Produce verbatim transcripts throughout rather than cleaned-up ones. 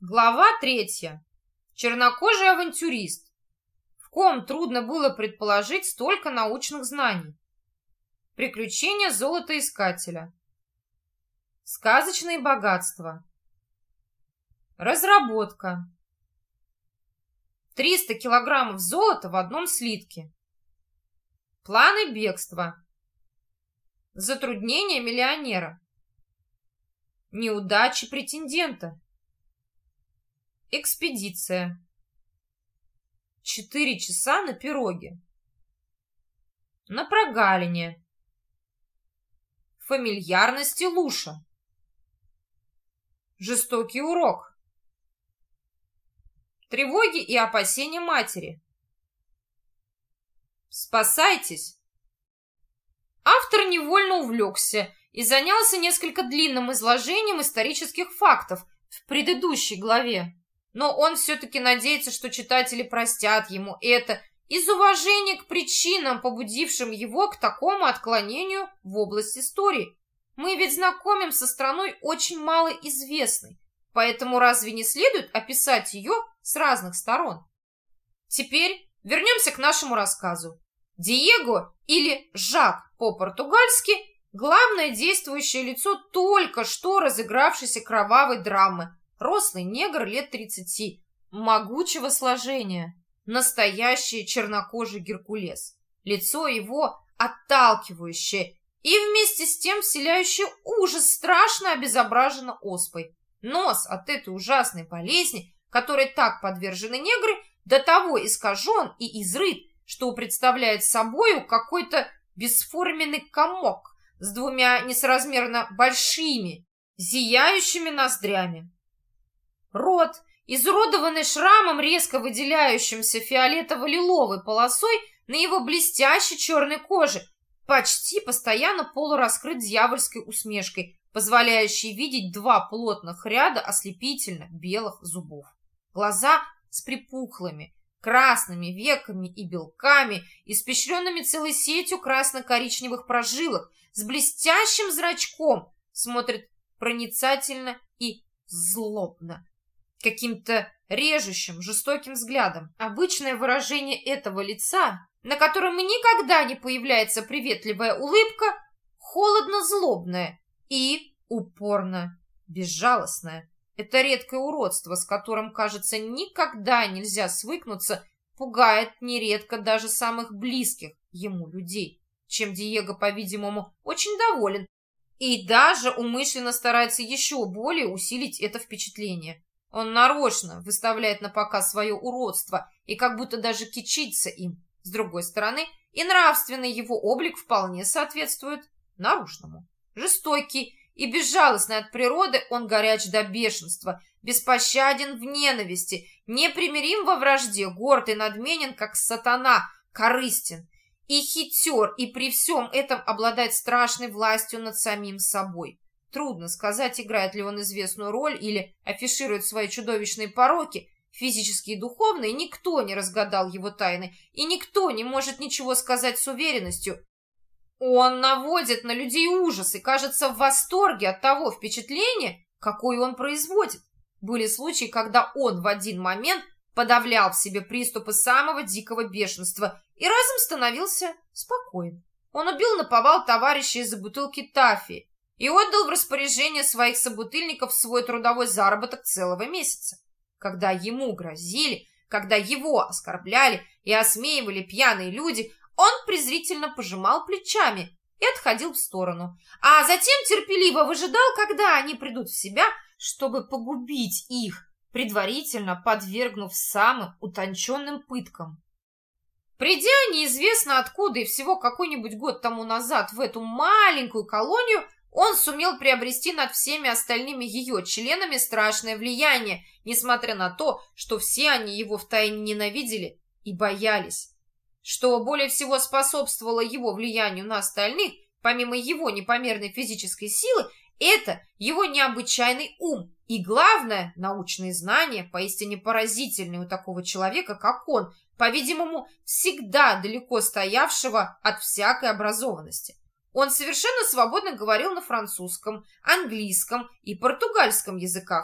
Глава третья. Чернокожий авантюрист, в ком трудно было предположить столько научных знаний. Приключения золотоискателя. Сказочные богатства. Разработка. триста килограммов золота в одном слитке. Планы бегства. Затруднения миллионера. Неудачи претендента. Экспедиция. Четыре часа на пироге. На прогалине. Фамильярности Луша. Жестокий урок. Тревоги и опасения матери. Спасайтесь. Автор невольно увлекся и занялся несколько длинным изложением исторических фактов в предыдущей главе. Но он все-таки надеется, что читатели простят ему это из уважения к причинам, побудившим его к такому отклонению в область истории. Мы ведь знакомим со страной очень малоизвестной, поэтому разве не следует описать ее с разных сторон? Теперь вернемся к нашему рассказу. Диего, или Жак по-португальски, главное действующее лицо только что разыгравшейся кровавой драмы. Рослый негр лет тридцати, могучего сложения, настоящий чернокожий Геркулес. Лицо его отталкивающее и вместе с тем вселяющее ужас страшно обезображено оспой. Нос от этой ужасной болезни, которой так подвержены негры, до того искажен и изрыт, что представляет собою какой-то бесформенный комок с двумя несоразмерно большими, зияющими ноздрями. Рот, изуродованный шрамом, резко выделяющимся фиолетово-лиловой полосой на его блестящей черной коже, почти постоянно полураскрыт дьявольской усмешкой, позволяющей видеть два плотных ряда ослепительно белых зубов. Глаза с припухлыми, красными веками и белками, испещренными целой сетью красно-коричневых прожилок, с блестящим зрачком, смотрит проницательно и злобно, каким-то режущим, жестоким взглядом. Обычное выражение этого лица, на котором никогда не появляется приветливая улыбка, холодно-злобное и упорно безжалостное. Это редкое уродство, с которым, кажется, никогда нельзя свыкнуться, пугает нередко даже самых близких ему людей, чем Диего, по-видимому, очень доволен и даже умышленно старается еще более усилить это впечатление. Он нарочно выставляет на показ свое уродство и как будто даже кичится им. С другой стороны, и нравственный его облик вполне соответствует наружному. Жестокий и безжалостный от природы, он горяч до бешенства, беспощаден в ненависти, непримирим во вражде, горд и надменен, как сатана, корыстен и хитер, и при всем этом обладает страшной властью над самим собой. Трудно сказать, играет ли он известную роль или афиширует свои чудовищные пороки, физические и духовные. Никто не разгадал его тайны, и никто не может ничего сказать с уверенностью. Он наводит на людей ужас и кажется в восторге от того впечатления, какое он производит. Были случаи, когда он в один момент подавлял в себе приступы самого дикого бешенства и разом становился спокоен. Он убил наповал товарища из-за бутылки тафи и отдал в распоряжение своих собутыльников свой трудовой заработок целого месяца. Когда ему грозили, когда его оскорбляли и осмеивали пьяные люди, он презрительно пожимал плечами и отходил в сторону, а затем терпеливо выжидал, когда они придут в себя, чтобы погубить их, предварительно подвергнув самым утонченным пыткам. Придя неизвестно откуда и всего какой-нибудь год тому назад в эту маленькую колонию, он сумел приобрести над всеми остальными ее членами страшное влияние, несмотря на то, что все они его втайне ненавидели и боялись. Что более всего способствовало его влиянию на остальных, помимо его непомерной физической силы, это его необычайный ум и, главное, научные знания, поистине поразительные у такого человека, как он, по-видимому, всегда далеко стоявшего от всякой образованности. Он совершенно свободно говорил на французском, английском и португальском языках,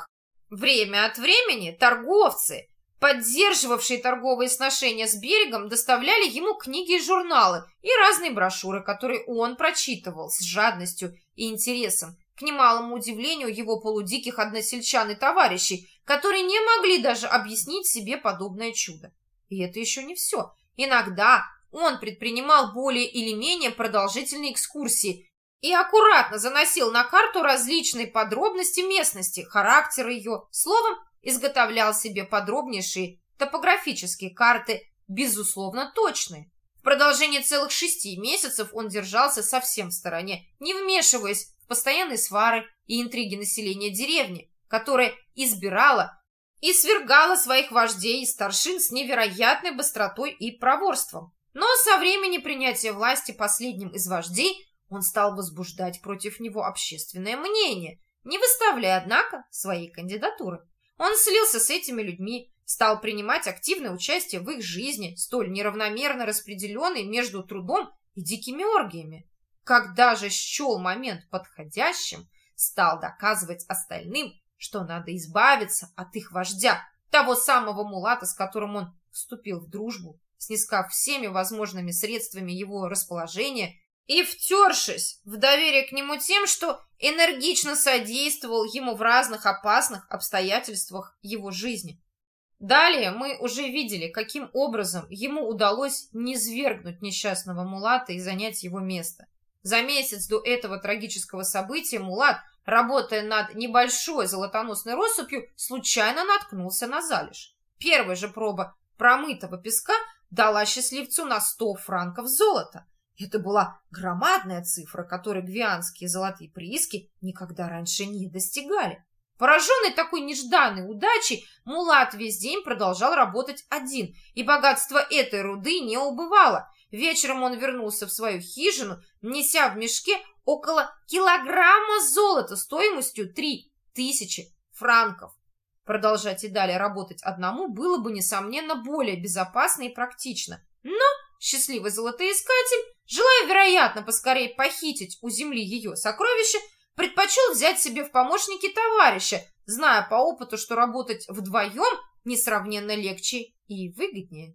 Время от времени торговцы, поддерживавшие торговые сношения с берегом, доставляли ему книги и журналы и разные брошюры, которые он прочитывал с жадностью и интересом, к немалому удивлению его полудиких односельчан и товарищей, которые не могли даже объяснить себе подобное чудо. И это еще не все. Иногда он предпринимал более или менее продолжительные экскурсии и аккуратно заносил на карту различные подробности местности, характер ее, словом, изготовлял себе подробнейшие топографические карты, безусловно точные. В продолжении целых шести месяцев он держался совсем в стороне, не вмешиваясь в постоянные свары и интриги населения деревни, которое избирало и свергало своих вождей и старшин с невероятной быстротой и проворством. Но со времени принятия власти последним из вождей он стал возбуждать против него общественное мнение, не выставляя, однако, своей кандидатуры. Он слился с этими людьми, стал принимать активное участие в их жизни, столь неравномерно распределенной между трудом и дикими оргиями. Когда же счел момент подходящим, стал доказывать остальным, что надо избавиться от их вождя, того самого мулата, с которым он вступил в дружбу, снискав всеми возможными средствами его расположения и втершись в доверие к нему тем, что энергично содействовал ему в разных опасных обстоятельствах его жизни. Далее мы уже видели, каким образом ему удалось низвергнуть несчастного мулата и занять его место. За месяц до этого трагического события мулат, работая над небольшой золотоносной россыпью, случайно наткнулся на залежь. Первая же проба промытого песка дала счастливцу на сто франков золота. Это была громадная цифра, которой гвианские золотые прииски никогда раньше не достигали. Пораженный такой нежданной удачей, мулат весь день продолжал работать один, и богатство этой руды не убывало. Вечером он вернулся в свою хижину, неся в мешке около килограмма золота стоимостью три тысячи франков. Продолжать и далее работать одному было бы, несомненно, более безопасно и практично. Но счастливый золотоискатель, желая, вероятно, поскорее похитить у земли ее сокровища, предпочел взять себе в помощники товарища, зная по опыту, что работать вдвоем несравненно легче и выгоднее.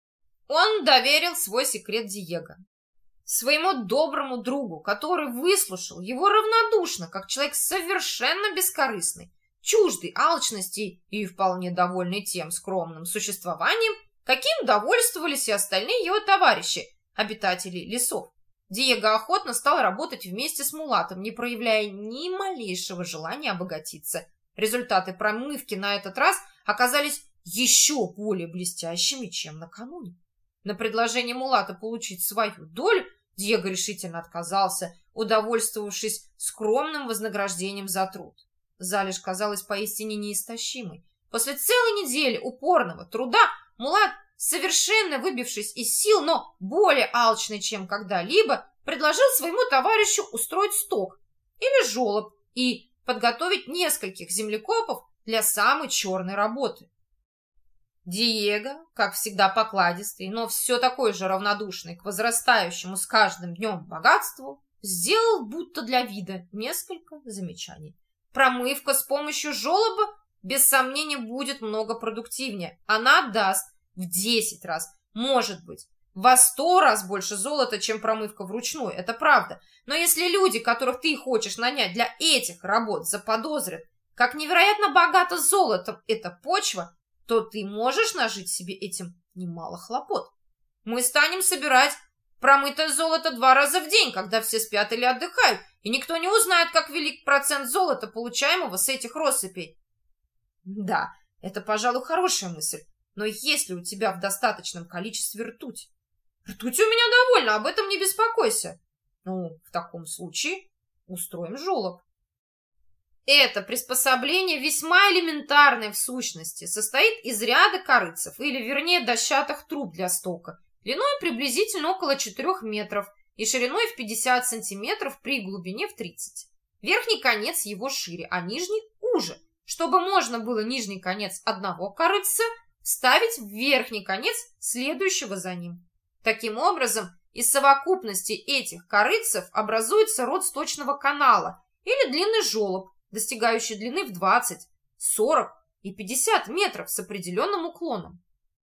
Он доверил свой секрет Диего, своему доброму другу, который выслушал его равнодушно, как человек совершенно бескорыстный, чуждый алчности и вполне довольный тем скромным существованием, каким довольствовались и остальные его товарищи, обитатели лесов. Диего охотно стал работать вместе с мулатом, не проявляя ни малейшего желания обогатиться. Результаты промывки на этот раз оказались еще более блестящими, чем накануне. На предложение мулата получить свою долю Диего решительно отказался, удовольствовавшись скромным вознаграждением за труд. Залежь казалась поистине неистощимой. После целой недели упорного труда мулат, совершенно выбившись из сил, но более алчный, чем когда-либо, предложил своему товарищу устроить сток или жолоб и подготовить нескольких землекопов для самой черной работы. Диего, как всегда покладистый, но все такой же равнодушный к возрастающему с каждым днем богатству, сделал будто для вида несколько замечаний. Промывка с помощью жолоба, без сомнения, будет много продуктивнее. Она даст в десять раз, может быть, во сто раз больше золота, чем промывка вручную, это правда. Но если люди, которых ты хочешь нанять для этих работ, заподозрят, как невероятно богата золотом эта почва, то ты можешь нажить себе этим немало хлопот. Мы станем собирать промытое золото два раза в день, когда все спят или отдыхают, и никто не узнает, как велик процент золота, получаемого с этих россыпей. Да, это, пожалуй, хорошая мысль, но есть ли у тебя в достаточном количестве ртуть? Ртуть у меня довольно, об этом не беспокойся. Ну, в таком случае устроим жолоб. Это приспособление весьма элементарное в сущности, состоит из ряда корыцев, или, вернее, дощатых труб для стока, длиной приблизительно около четырёх метров и шириной в пятьдесят сантиметров при глубине в тридцать. Верхний конец его шире, а нижний уже, чтобы можно было нижний конец одного корыца вставить в верхний конец следующего за ним. Таким образом, из совокупности этих корыцев образуется род сточного канала или длинный желоб, достигающий длины в двадцать сорок и пятьдесят метров с определенным уклоном.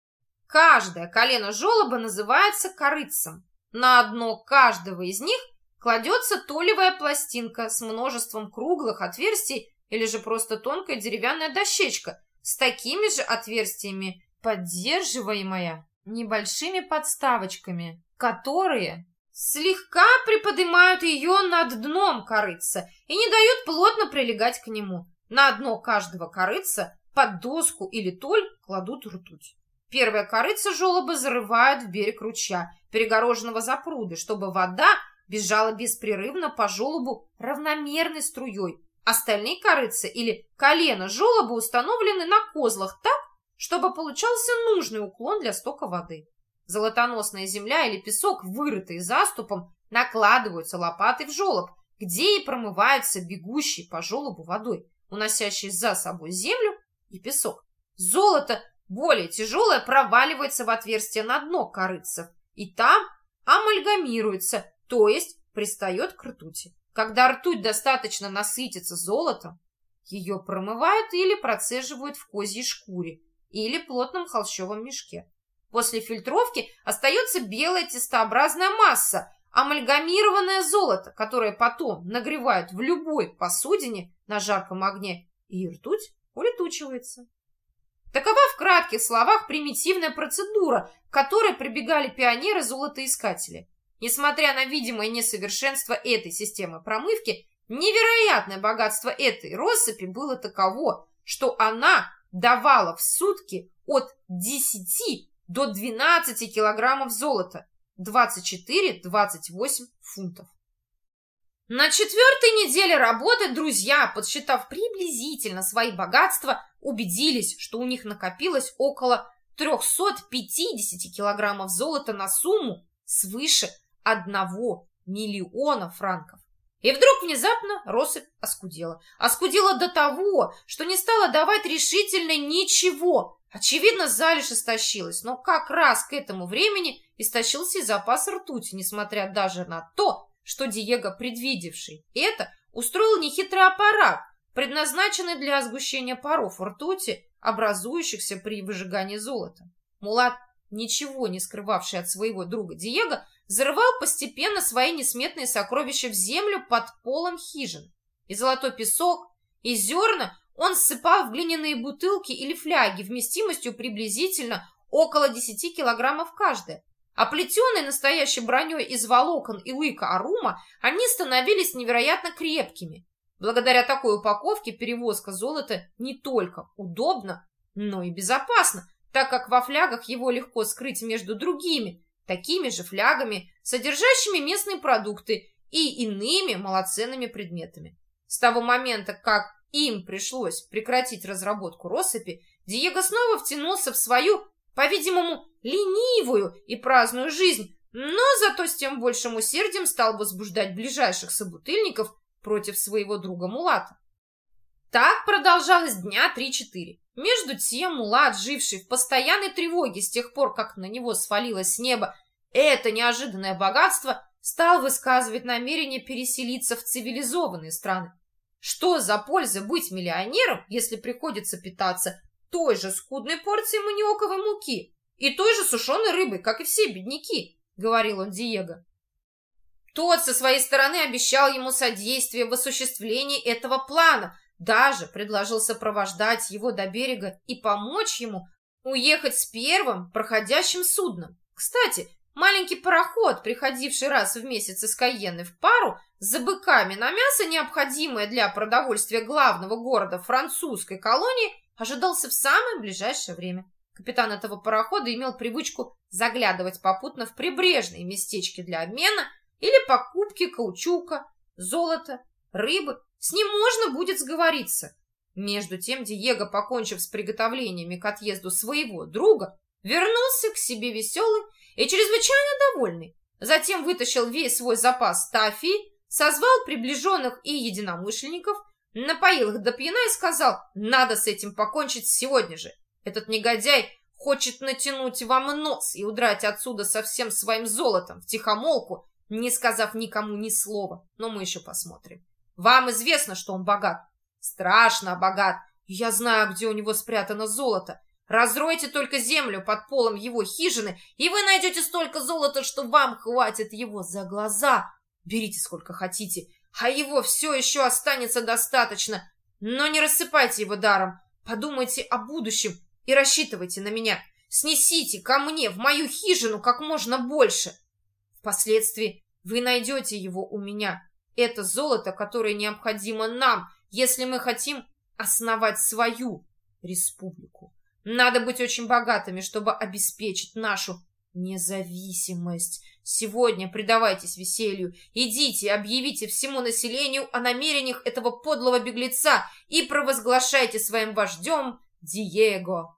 Каждое колено желоба называется корытцем. На дно каждого из них кладется толевая пластинка с множеством круглых отверстий или же просто тонкая деревянная дощечка с такими же отверстиями, поддерживаемая небольшими подставочками, которые слегка приподнимают ее над дном корытца и не дают плотно прилегать к нему. На дно каждого корытца под доску или толь кладут ртуть. Первое корытце желоба зарывают в берег ручья, перегороженного запрудой, чтобы вода бежала беспрерывно по желобу равномерной струей. Остальные корытца или колена желоба установлены на козлах так, чтобы получался нужный уклон для стока воды. Золотоносная земля или песок, вырытый заступом, накладываются лопатой в желоб, где и промываются бегущей по желобу водой, уносящей за собой землю и песок. Золото более тяжелое проваливается в отверстие на дно корытцев и там амальгамируется, то есть пристает к ртути. Когда ртуть достаточно насытится золотом, ее промывают или процеживают в козьей шкуре или плотном холщовом мешке. После фильтровки остается белая тестообразная масса, амальгамированное золото, которое потом нагревают в любой посудине на жарком огне, и ртуть улетучивается. Такова в кратких словах примитивная процедура, к которой прибегали пионеры-золотоискатели. Несмотря на видимое несовершенство этой системы промывки, невероятное богатство этой россыпи было таково, что она давала в сутки от десяти до двенадцати килограммов золота, двадцать четыре — двадцать восемь фунтов. На четвертой неделе работы друзья, подсчитав приблизительно свои богатства, убедились, что у них накопилось около трехсот пятидесяти килограммов золота на сумму свыше одного миллиона франков. И вдруг внезапно россыпь оскудела. Оскудела до того, что не стала давать решительно ничего. Очевидно, залежь истощилась, но как раз к этому времени истощился и запас ртути, несмотря даже на то, что Диего, предвидевший это, устроил нехитрый аппарат, предназначенный для сгущения паров ртути, образующихся при выжигании золота. Мулат, ничего не скрывавший от своего друга Диего, зарывал постепенно свои несметные сокровища в землю под полом хижины. И золотой песок, и зерна он ссыпал в глиняные бутылки или фляги вместимостью приблизительно около десяти килограммов каждая. А плетеные настоящей броней из волокон и лыка арума, они становились невероятно крепкими. Благодаря такой упаковке перевозка золота не только удобна, но и безопасна, так как во флягах его легко скрыть между другими, такими же флягами, содержащими местные продукты и иными малоценными предметами. С того момента, как им пришлось прекратить разработку россыпи, Диего снова втянулся в свою, по-видимому, ленивую и праздную жизнь, но зато с тем большим усердием стал возбуждать ближайших собутыльников против своего друга Мулата. Так продолжалось дня три-четыре. Между тем Мулат, живший в постоянной тревоге с тех пор, как на него свалилось с неба это неожиданное богатство, стал высказывать намерение переселиться в цивилизованные страны. Что за польза быть миллионером, если приходится питаться той же скудной порцией маниоковой муки и той же сушеной рыбой, как и все бедняки, — говорил он Диего. Тот со своей стороны обещал ему содействие в осуществлении этого плана, даже предложил сопровождать его до берега и помочь ему уехать с первым проходящим судном. Кстати, маленький пароход, приходивший раз в месяц из Кайенны в пару, за быками на мясо, необходимое для продовольствия главного города французской колонии, ожидался в самое ближайшее время. Капитан этого парохода имел привычку заглядывать попутно в прибрежные местечки для обмена или покупки каучука, золота, рыбы. С ним можно будет сговориться. Между тем Диего, покончив с приготовлениями к отъезду своего друга, вернулся к себе веселый и чрезвычайно довольный. Затем вытащил весь свой запас тафи, созвал приближенных и единомышленников, напоил их до пьяна и сказал: «Надо с этим покончить сегодня же. Этот негодяй хочет натянуть вам нос и удрать отсюда со всем своим золотом втихомолку, не сказав никому ни слова. Но мы еще посмотрим. Вам известно, что он богат, страшно богат, Я знаю, где у него спрятано золото. Разройте только землю под полом его хижины, и вы найдете столько золота, что вам хватит его за глаза. Берите сколько хотите, а его все еще останется достаточно. Но не рассыпайте его даром. Подумайте о будущем и рассчитывайте на меня. Снесите ко мне в мою хижину как можно больше. Впоследствии вы найдете его у меня. Это золото, которое необходимо нам, если мы хотим основать свою республику. Надо быть очень богатыми, чтобы обеспечить нашу независимость. Сегодня предавайтесь веселью. Идите, объявите всему населению о намерениях этого подлого беглеца и провозглашайте своим вождем Диего.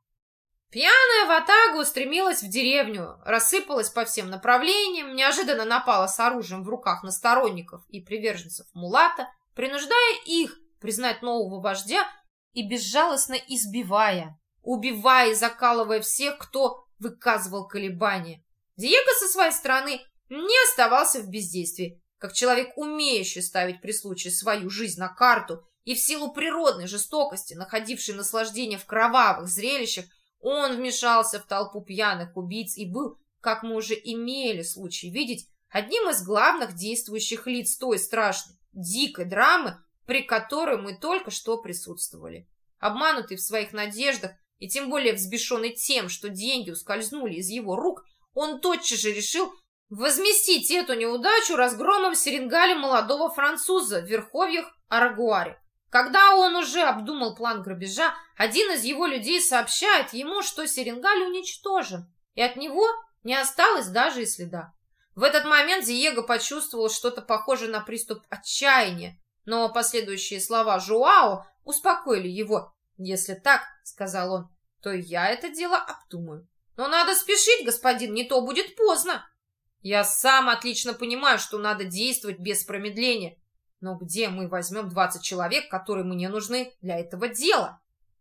Пьяная ватага устремилась в деревню, рассыпалась по всем направлениям, неожиданно напала с оружием в руках на сторонников и приверженцев Мулата, принуждая их признать нового вождя и безжалостно избивая, убивая и закалывая всех, кто выказывал колебания. Диего со своей стороны не оставался в бездействии, как человек, умеющий ставить при случае свою жизнь на карту и в силу природной жестокости, находивший наслаждение в кровавых зрелищах, он вмешался в толпу пьяных убийц и был, как мы уже имели случай видеть, одним из главных действующих лиц той страшной, дикой драмы, при которой мы только что присутствовали. Обманутый в своих надеждах и тем более взбешенный тем, что деньги ускользнули из его рук, он тотчас же решил возместить эту неудачу разгромом Серенгаля молодого француза в верховьях Арагуаре. Когда он уже обдумал план грабежа, один из его людей сообщает ему, что Серенгаль уничтожен, и от него не осталось даже и следа. В этот момент Диего почувствовал что-то похожее на приступ отчаяния, но последующие слова Жуао успокоили его. «Если так, — сказал он, — то я это дело обдумаю. Но надо спешить, господин, не то будет поздно. Я сам отлично понимаю, что надо действовать без промедления. Но где мы возьмем двадцать человек, которые мне нужны для этого дела?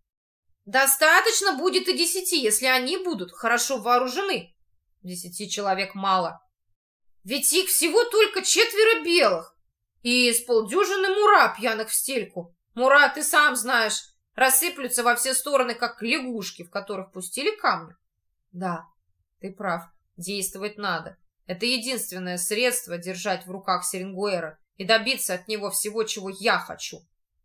Достаточно будет и десяти, если они будут хорошо вооружены. Десяти человек мало. Ведь их всего только четверо белых. И с полдюжины мура, пьяных в стельку. Мура, ты сам знаешь, рассыплются во все стороны, как лягушки, в которых пустили камни. Да, ты прав, действовать надо. Это единственное средство держать в руках Серенгуэра и добиться от него всего, чего я хочу.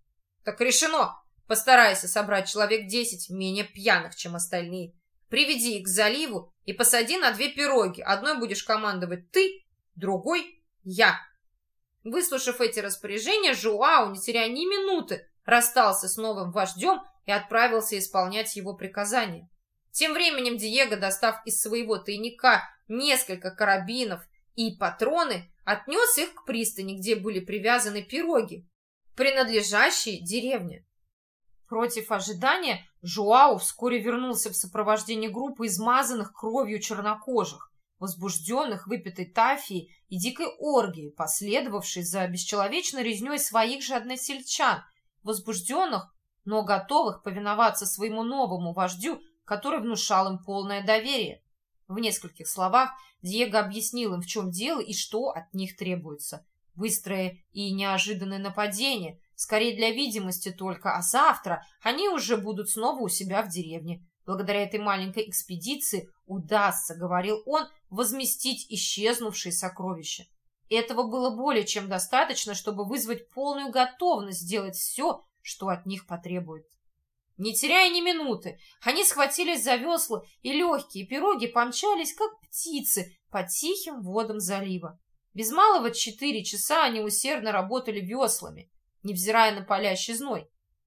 Так решено. Постарайся собрать человек десять менее пьяных, чем остальные. Приведи их к заливу и посади на две пироги. Одной будешь командовать ты, другой — я. Выслушав эти распоряжения, Жуау, не теряя ни минуты, расстался с новым вождем и отправился исполнять его приказания. Тем временем Диего, достав из своего тайника несколько карабинов и патроны, отнес их к пристани, где были привязаны пироги, принадлежащие деревне. Против ожидания Жуау вскоре вернулся в сопровождении группы измазанных кровью чернокожих, возбужденных выпитой тафией и дикой оргией, последовавшей за бесчеловечной резней своих же односельчан, возбужденных, но готовых повиноваться своему новому вождю, который внушал им полное доверие. В нескольких словах Диего объяснил им, в чем дело и что от них требуется. Быстрое и неожиданное нападение, скорее для видимости только, а завтра они уже будут снова у себя в деревне. Благодаря этой маленькой экспедиции удастся, говорил он, возместить исчезнувшие сокровища. Этого было более чем достаточно, чтобы вызвать полную готовность сделать все, что от них потребует. Не теряя ни минуты, они схватились за весла, и легкие пироги помчались, как птицы, по тихим водам залива. Без малого четыре часа они усердно работали веслами, невзирая на палящий зной.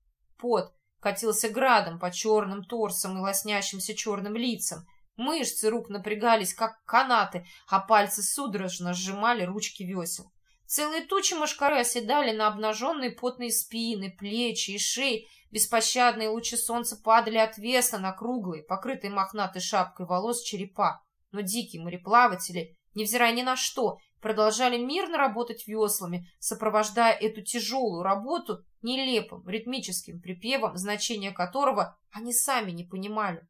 Пот катился градом по черным торсам и лоснящимся черным лицам. Мышцы рук напрягались, как канаты, а пальцы судорожно сжимали ручки весел. Целые тучи мошкары оседали на обнаженные потные спины, плечи и шеи. Беспощадные лучи солнца падали отвесно на круглые, покрытые мохнатой шапкой волос черепа. Но дикие мореплаватели, невзирая ни на что, продолжали мирно работать веслами, сопровождая эту тяжелую работу нелепым ритмическим припевом, значение которого они сами не понимали.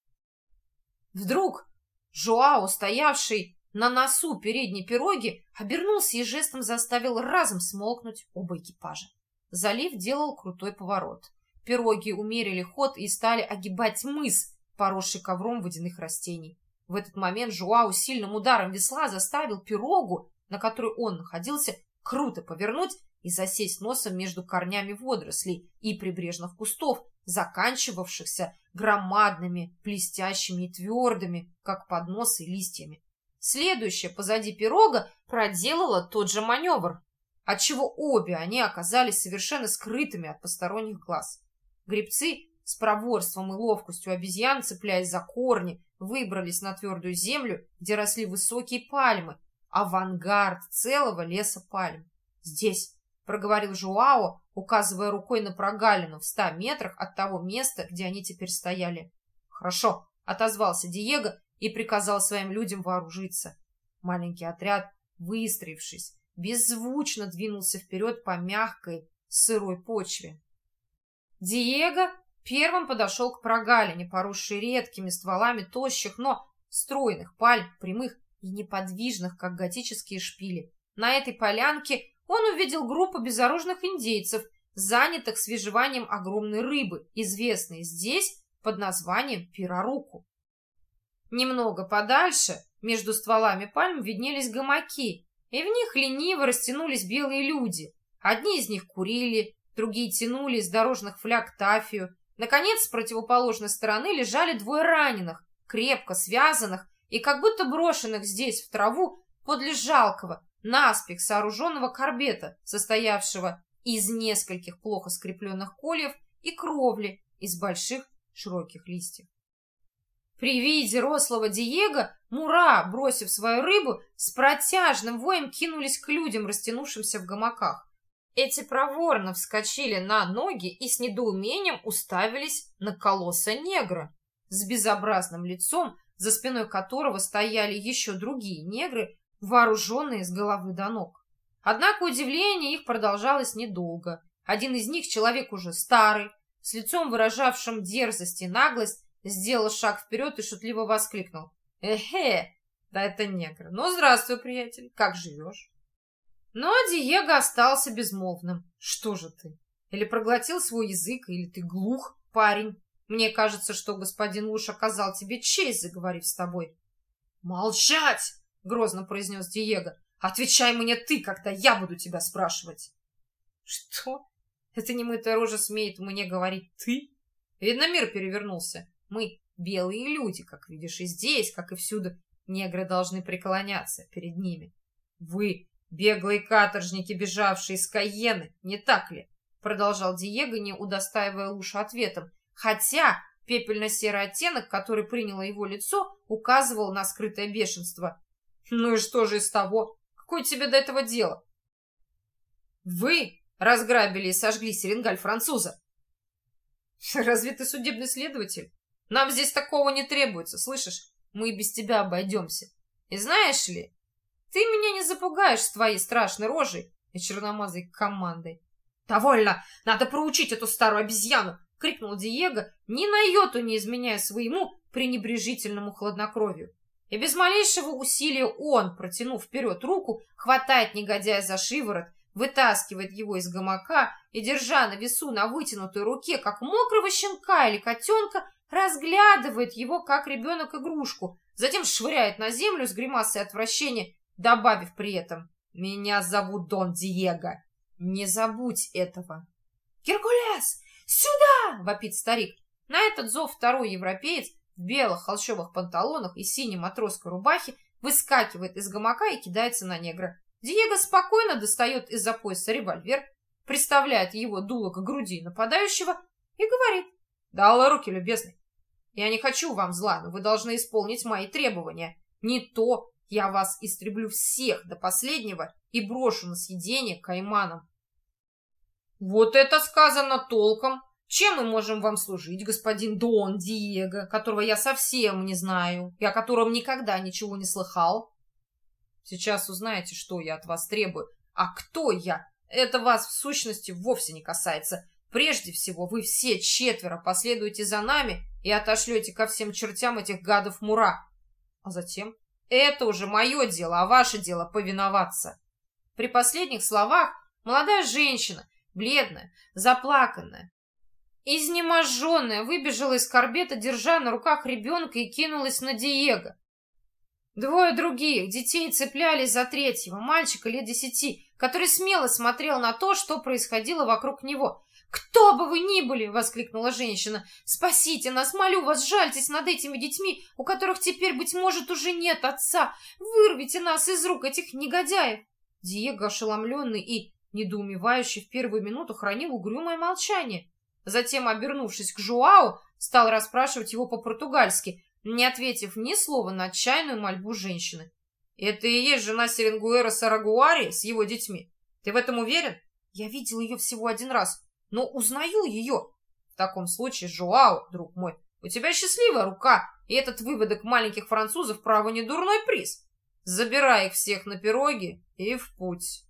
Вдруг Жуау, стоявший на носу передней пироги, обернулся и жестом заставил разом смолкнуть оба экипажа. Залив делал крутой поворот. Пироги умерили ход и стали огибать мыс, поросший ковром водяных растений. В этот момент Жуау сильным ударом весла заставил пирогу, на которой он находился, круто повернуть и засесть носом между корнями водорослей и прибрежных кустов, заканчивавшихся громадными, блестящими и твердыми, как подносы, листьями. Следующая позади пирога проделала тот же маневр, отчего обе они оказались совершенно скрытыми от посторонних глаз. Гребцы с проворством и ловкостью обезьян, цепляясь за корни, выбрались на твердую землю, где росли высокие пальмы, авангард целого леса пальм. «Здесь», — проговорил Жуао, указывая рукой на прогалину в ста метрах от того места, где они теперь стояли. «Хорошо», — отозвался Диего и приказал своим людям вооружиться. Маленький отряд, выстроившись, беззвучно двинулся вперед по мягкой, сырой почве. Диего первым подошел к прогалине, поросшей редкими стволами тощих, но стройных пальм, прямых и неподвижных, как готические шпили. На этой полянке он увидел группу безоружных индейцев, занятых свежеванием огромной рыбы, известной здесь под названием пираруку. Немного подальше, между стволами пальм, виднелись гамаки, и в них лениво растянулись белые люди. Одни из них курили, другие тянули из дорожных фляг тафию. Наконец, с противоположной стороны лежали двое раненых, крепко связанных и как будто брошенных здесь в траву подле жалкого, наспех сооруженного корбета, состоявшего из нескольких плохо скрепленных кольев и кровли из больших широких листьев. При виде рослого Диего мура, бросив свою рыбу, с протяжным воем кинулись к людям, растянувшимся в гамаках. Эти проворно вскочили на ноги и с недоумением уставились на колосса-негра с безобразным лицом, за спиной которого стояли еще другие негры, вооруженные с головы до ног. Однако удивление их продолжалось недолго. Один из них, человек уже старый, с лицом выражавшим дерзость и наглость, сделал шаг вперед и шутливо воскликнул: «Эхе, да это негр. Ну, здравствуй, приятель, как живешь?» Но Диего остался безмолвным. «Что же ты? Или проглотил свой язык, или ты глух, парень? Мне кажется, что господин Луш оказал тебе честь, заговорив с тобой». «Молчать!» — грозно произнес Диего. «Отвечай мне ты, когда я буду тебя спрашивать». «Что? Это немытая рожа смеет мне говорить ты? Видно, мир перевернулся. Мы белые люди, как видишь, и здесь, как и всюду, негры должны преклоняться перед ними. Вы беглые каторжники, бежавшие из Кайены, не так ли?» Продолжал Диего, не удостаивая Луша ответом, хотя пепельно-серый оттенок, который приняло его лицо, указывал на скрытое бешенство. «Ну и что же из того? Какое тебе до этого дело? Вы разграбили и сожгли Серенгаль француза. Разве ты судебный следователь? Нам здесь такого не требуется, слышишь? Мы и без тебя обойдемся. И знаешь ли, ты меня не запугаешь с твоей страшной рожей и черномазой командой». «Довольно! Надо проучить эту старую обезьяну!» — крикнул Диего, ни на йоту не изменяя своему пренебрежительному хладнокровию. И без малейшего усилия он, протянув вперед руку, хватает негодяя за шиворот, вытаскивает его из гамака и, держа на весу на вытянутой руке, как мокрого щенка или котенка, разглядывает его, как ребенок, игрушку, затем швыряет на землю с гримасой отвращения, добавив при этом: «Меня зовут Дон Диего. Не забудь этого». «Геркулес, сюда!» — вопит старик. На этот зов второй европеец в белых холщовых панталонах и синей матросской рубахе выскакивает из гамака и кидается на негра. Диего спокойно достает из-за пояса револьвер, приставляет его дуло к груди нападающего и говорит: «Дала руки, любезный. Я не хочу вам зла, но вы должны исполнить мои требования. Не то я вас истреблю всех до последнего и брошу на съедение кайманам». «Вот это сказано толком! Чем мы можем вам служить, господин Дон Диего, которого я совсем не знаю и о котором никогда ничего не слыхал?» «Сейчас узнаете, что я от вас требую. А кто я? Это вас в сущности вовсе не касается. Прежде всего, вы все четверо последуете за нами и отошлете ко всем чертям этих гадов Мура. А затем это уже мое дело, а ваше дело повиноваться». При последних словах молодая женщина, бледная, заплаканная изнеможенная, выбежала из корбета, держа на руках ребенка, и кинулась на Диего. Двое других детей цеплялись за третьего, мальчика лет десяти, который смело смотрел на то, что происходило вокруг него. «Кто бы вы ни были!» — воскликнула женщина. «Спасите нас, молю вас, жальтесь над этими детьми, у которых теперь, быть может, уже нет отца. Вырвите нас из рук этих негодяев!» Диего, ошеломленный и недоумевающий, в первую минуту хранил угрюмое молчание. Затем, обернувшись к Жуау, стал расспрашивать его по-португальски, не ответив ни слова на отчаянную мольбу женщины. «Это и есть жена Серенгуэра Сарагуари с его детьми? Ты в этом уверен? Я видел ее всего один раз, но узнаю ее. В таком случае, Жуау, друг мой, у тебя счастливая рука, и этот выводок маленьких французов право не дурной приз. Забирай их всех на пироги и в путь».